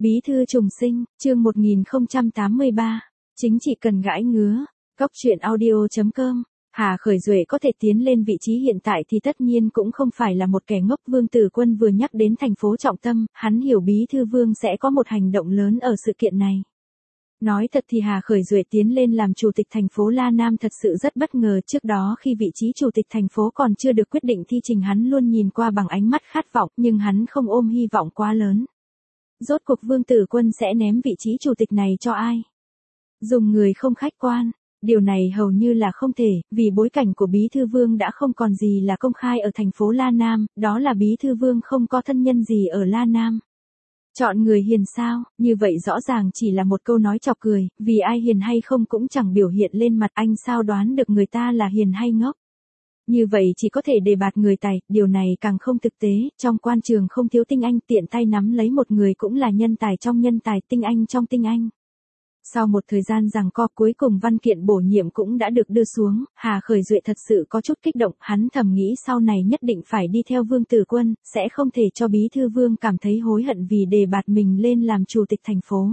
Bí thư trùng sinh, chương 1083, chính trị cần gãi ngứa, Cóc truyện audio.com. Hà Khởi Duệ có thể tiến lên vị trí hiện tại thì tất nhiên cũng không phải là một kẻ ngốc. Vương Tử Quân vừa nhắc đến thành phố trọng tâm, hắn hiểu Bí thư Vương sẽ có một hành động lớn ở sự kiện này. Nói thật thì Hà Khởi Duệ tiến lên làm chủ tịch thành phố La Nam thật sự rất bất ngờ. Trước đó khi vị trí chủ tịch thành phố còn chưa được quyết định thi trình, hắn luôn nhìn qua bằng ánh mắt khát vọng, nhưng hắn không ôm hy vọng quá lớn. Rốt cuộc Vương Tử Quân sẽ ném vị trí chủ tịch này cho ai? Dùng người không khách quan. Điều này hầu như là không thể, vì bối cảnh của Bí thư Vương đã không còn gì là công khai ở thành phố La Nam, đó là Bí thư Vương không có thân nhân gì ở La Nam. Chọn người hiền sao, như vậy rõ ràng chỉ là một câu nói chọc cười, vì ai hiền hay không cũng chẳng biểu hiện lên mặt, anh sao đoán được người ta là hiền hay ngốc. Như vậy chỉ có thể đề bạt người tài, điều này càng không thực tế, trong quan trường không thiếu tinh anh, tiện tay nắm lấy một người cũng là nhân tài trong nhân tài, tinh anh trong tinh anh. Sau một thời gian giằng co, cuối cùng văn kiện bổ nhiệm cũng đã được đưa xuống. Hà Khởi Duệ thật sự có chút kích động, hắn thầm nghĩ sau này nhất định phải đi theo Vương Tử Quân, sẽ không thể cho Bí thư Vương cảm thấy hối hận vì đề bạt mình lên làm chủ tịch thành phố.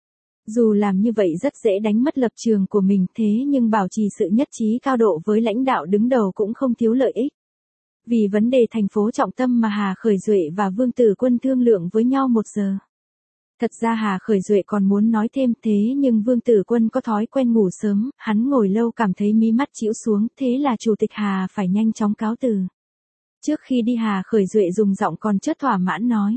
Dù làm như vậy rất dễ đánh mất lập trường của mình, thế nhưng bảo trì sự nhất trí cao độ với lãnh đạo đứng đầu cũng không thiếu lợi ích. Vì vấn đề thành phố trọng tâm mà Hà Khởi Duệ và Vương Tử Quân thương lượng với nhau 1 giờ. Thật ra Hà Khởi Duệ còn muốn nói thêm, thế nhưng Vương Tử Quân có thói quen ngủ sớm, hắn ngồi lâu cảm thấy mí mắt chĩu xuống, thế là chủ tịch Hà phải nhanh chóng cáo từ. Trước khi đi Hà Khởi Duệ dùng giọng còn chớt thỏa mãn nói: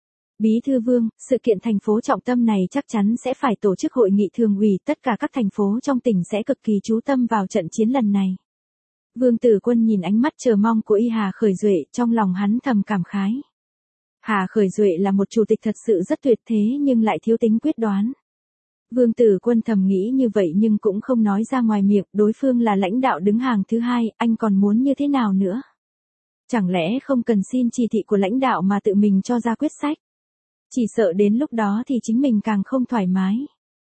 Bí thư Vương, sự kiện thành phố trọng tâm này chắc chắn sẽ phải tổ chức hội nghị thường ủy, tất cả các thành phố trong tỉnh sẽ cực kỳ chú tâm vào trận chiến lần này. Vương Tử Quân nhìn ánh mắt chờ mong của Hà Khởi Duệ, trong lòng hắn thầm cảm khái. Hà Khởi Duệ là một chủ tịch thật sự rất tuyệt, thế nhưng lại thiếu tính quyết đoán. Vương Tử Quân thầm nghĩ như vậy nhưng cũng không nói ra ngoài miệng, đối phương là lãnh đạo đứng hàng thứ hai, anh còn muốn như thế nào nữa? Chẳng lẽ không cần xin chỉ thị của lãnh đạo mà tự mình cho ra quyết sách? Chỉ sợ đến lúc đó thì chính mình càng không thoải mái.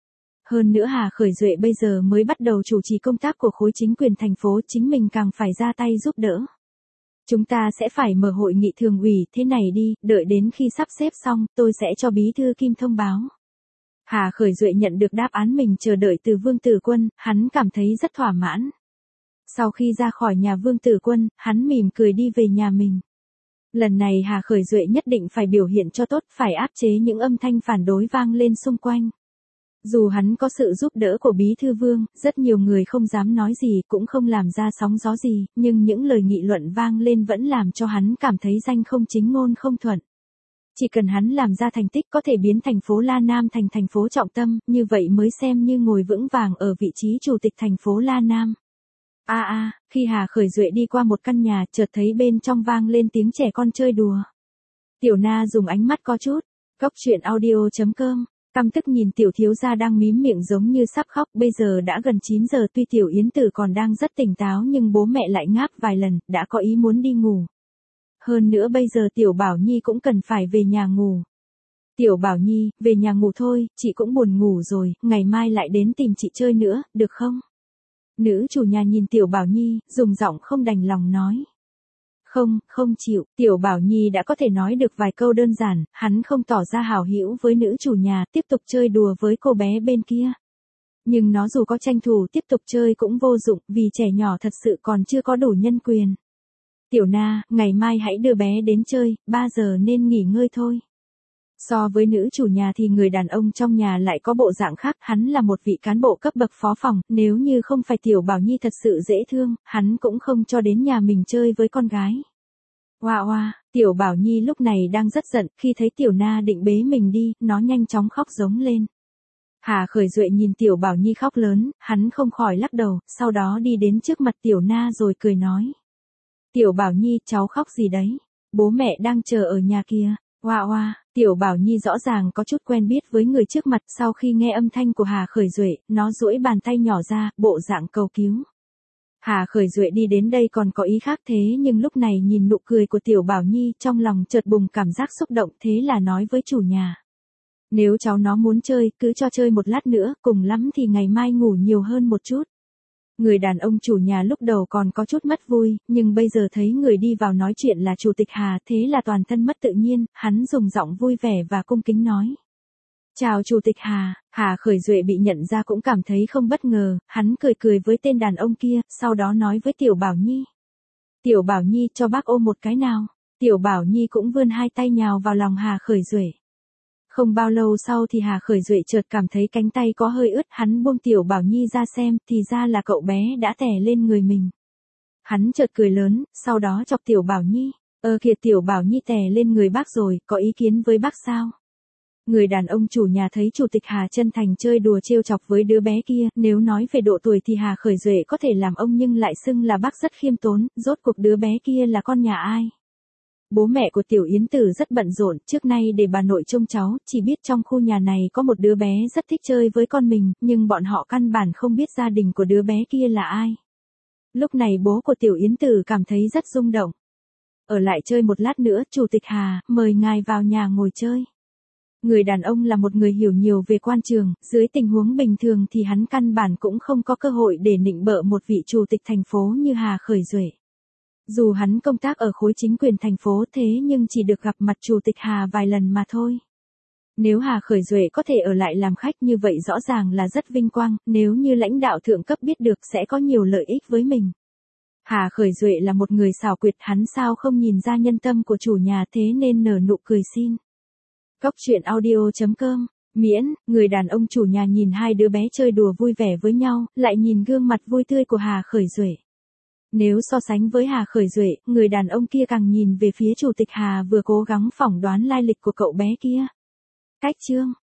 Hơn nữa Hà Khởi Duệ bây giờ mới bắt đầu chủ trì công tác của khối chính quyền thành phố, chính mình càng phải ra tay giúp đỡ. Chúng ta sẽ phải mở hội nghị thường ủy, thế này đi, đợi đến khi sắp xếp xong, tôi sẽ cho Bí thư Kim thông báo. Hà Khởi Duệ nhận được đáp án mình chờ đợi từ Vương Tử Quân, hắn cảm thấy rất thỏa mãn. Sau khi ra khỏi nhà Vương Tử Quân, hắn mỉm cười đi về nhà mình. Lần này Hà Khởi Duệ nhất định phải biểu hiện cho tốt, phải áp chế những âm thanh phản đối vang lên xung quanh. Dù hắn có sự giúp đỡ của Bí thư Vương, rất nhiều người không dám nói gì, cũng không làm ra sóng gió gì, nhưng những lời nghị luận vang lên vẫn làm cho hắn cảm thấy danh không chính ngôn không thuận. Chỉ cần hắn làm ra thành tích có thể biến thành phố La Nam thành thành phố trọng tâm, như vậy mới xem như ngồi vững vàng ở vị trí chủ tịch thành phố La Nam. Khi Hà Khởi Duệ đi qua một căn nhà, chợt thấy bên trong vang lên tiếng trẻ con chơi đùa. Tiểu Na dùng ánh mắt có chút, Cóc truyện audio.com. Căm tức nhìn tiểu thiếu gia đang mím miệng giống như sắp khóc, bây giờ đã gần 9 giờ, tuy tiểu Yến Tử còn đang rất tỉnh táo nhưng bố mẹ lại ngáp vài lần, đã có ý muốn đi ngủ. Hơn nữa bây giờ tiểu Bảo Nhi cũng cần phải về nhà ngủ. Tiểu Bảo Nhi, về nhà ngủ thôi, chị cũng buồn ngủ rồi, ngày mai lại đến tìm chị chơi nữa, được không? Nữ chủ nhà nhìn tiểu Bảo Nhi, dùng giọng không đành lòng nói. Không chịu, tiểu Bảo Nhi đã có thể nói được vài câu đơn giản, hắn không tỏ ra hảo hữu với nữ chủ nhà, tiếp tục chơi đùa với cô bé bên kia. Nhưng nó dù có tranh thủ tiếp tục chơi cũng vô dụng, vì trẻ nhỏ thật sự còn chưa có đủ nhân quyền. Tiểu Na, ngày mai hãy đưa bé đến chơi, 3 giờ nên nghỉ ngơi thôi. So với nữ chủ nhà thì người đàn ông trong nhà lại có bộ dạng khác, hắn là một vị cán bộ cấp bậc phó phòng, nếu như không phải tiểu Bảo Nhi thật sự dễ thương, hắn cũng không cho đến nhà mình chơi với con gái. Tiểu Bảo Nhi lúc này đang rất giận, khi thấy tiểu Na định bế mình đi, nó nhanh chóng khóc giống lên. Hà Khởi Duệ nhìn tiểu Bảo Nhi khóc lớn, hắn không khỏi lắc đầu, sau đó đi đến trước mặt tiểu Na rồi cười nói. Tiểu Bảo Nhi, cháu khóc gì đấy? Bố mẹ đang chờ ở nhà kia. Tiểu Bảo Nhi rõ ràng có chút quen biết với người trước mặt, sau khi nghe âm thanh của Hà Khởi Duệ, nó duỗi bàn tay nhỏ ra, bộ dạng cầu cứu. Hà Khởi Duệ đi đến đây còn có ý khác, thế nhưng lúc này nhìn nụ cười của tiểu Bảo Nhi, trong lòng chợt bùng cảm giác xúc động, thế là nói với chủ nhà. Nếu cháu nó muốn chơi, cứ cho chơi một lát nữa, cùng lắm thì ngày mai ngủ nhiều hơn một chút. Người đàn ông chủ nhà lúc đầu còn có chút mất vui, nhưng bây giờ thấy người đi vào nói chuyện là chủ tịch Hà, thế là toàn thân mất tự nhiên, hắn dùng giọng vui vẻ và cung kính nói. Chào Chủ tịch Hà. Hà Khởi Duệ bị nhận ra cũng cảm thấy không bất ngờ, hắn cười cười với tên đàn ông kia, sau đó nói với Tiểu Bảo Nhi. Tiểu Bảo Nhi, cho bác ôm một cái nào. Tiểu Bảo Nhi cũng vươn hai tay nhào vào lòng Hà Khởi Duệ. Không bao lâu sau thì Hà Khởi Duệ chợt cảm thấy cánh tay có hơi ướt, hắn buông Tiểu Bảo Nhi ra xem, thì ra là cậu bé đã tè lên người mình. Hắn chợt cười lớn, sau đó chọc Tiểu Bảo Nhi. Kìa, Tiểu Bảo Nhi tè lên người bác rồi, có ý kiến với bác sao? Người đàn ông chủ nhà thấy Chủ tịch Hà chân thành chơi đùa trêu chọc với đứa bé kia, nếu nói về độ tuổi thì Hà Khởi Duệ có thể làm ông nhưng lại xưng là bác rất khiêm tốn, rốt cuộc đứa bé kia là con nhà ai? Bố mẹ của Tiểu Yến Tử rất bận rộn, trước nay để bà nội trông cháu, chỉ biết trong khu nhà này có một đứa bé rất thích chơi với con mình, nhưng bọn họ căn bản không biết gia đình của đứa bé kia là ai. Lúc này bố của Tiểu Yến Tử cảm thấy rất rung động. Ở lại chơi một lát nữa, Chủ tịch Hà, mời ngài vào nhà ngồi chơi. Người đàn ông là một người hiểu nhiều về quan trường, dưới tình huống bình thường thì hắn căn bản cũng không có cơ hội để nịnh bợ một vị chủ tịch thành phố như Hà Khởi Duệ. Dù hắn công tác ở khối chính quyền thành phố thế nhưng chỉ được gặp mặt Chủ tịch Hà vài lần mà thôi. Nếu Hà Khởi Duệ có thể ở lại làm khách như vậy rõ ràng là rất vinh quang, nếu như lãnh đạo thượng cấp biết được sẽ có nhiều lợi ích với mình. Hà Khởi Duệ là một người xảo quyệt, hắn sao không nhìn ra nhân tâm của chủ nhà thế nên nở nụ cười xin. Cóc truyện audio.com, miễn, người đàn ông chủ nhà nhìn hai đứa bé chơi đùa vui vẻ với nhau, lại nhìn gương mặt vui tươi của Hà Khởi Duệ. Nếu so sánh với Hà Khởi Duệ, người đàn ông kia càng nhìn về phía Chủ tịch Hà vừa cố gắng phỏng đoán lai lịch của cậu bé kia. Cách chương